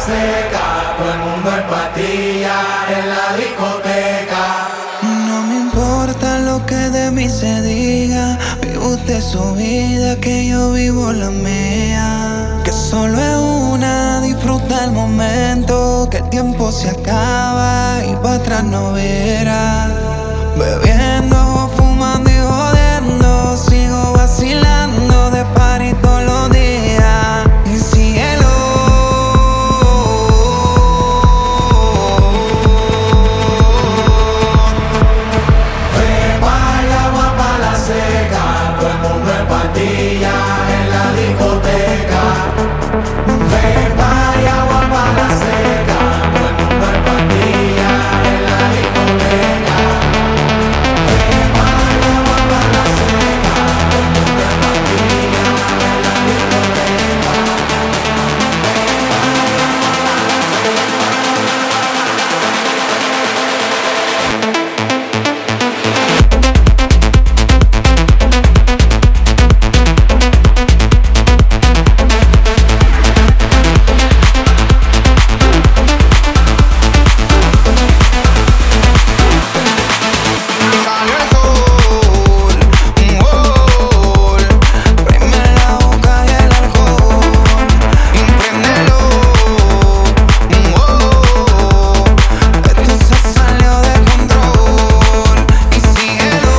seca, todo el mundo en patilla en la discoteca. No me importa lo que de mí se diga, vive usted su vida, que yo vivo la mía. Que solo es una, disfruta el momento, que el tiempo se acaba y para atrás no verá. Bebiendo, fumando y jodiendo, sigo vacilando de party todos los días. Y síguelo. Ve pa' agua pa' la seca, todo el mundo en patilla en la discoteca. Ve pa' agua pa' la seca, todo el mundo en patilla en la discoteca. Ve pa' agua pa' la seca, todo el mundo en patilla en la discoteca. Salió el sol, un gol, prende la boca y el alcohol, impréndelo, un gol, esto se salió de control, y síguelo.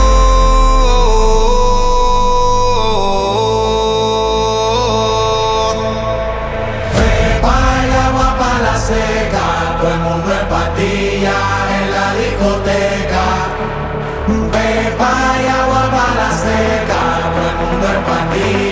Ve pa' agua pa' la seca, todo el mundo en patilla en la discoteca. Ve pa' agua pa' la seca, todo el mundo en patilla.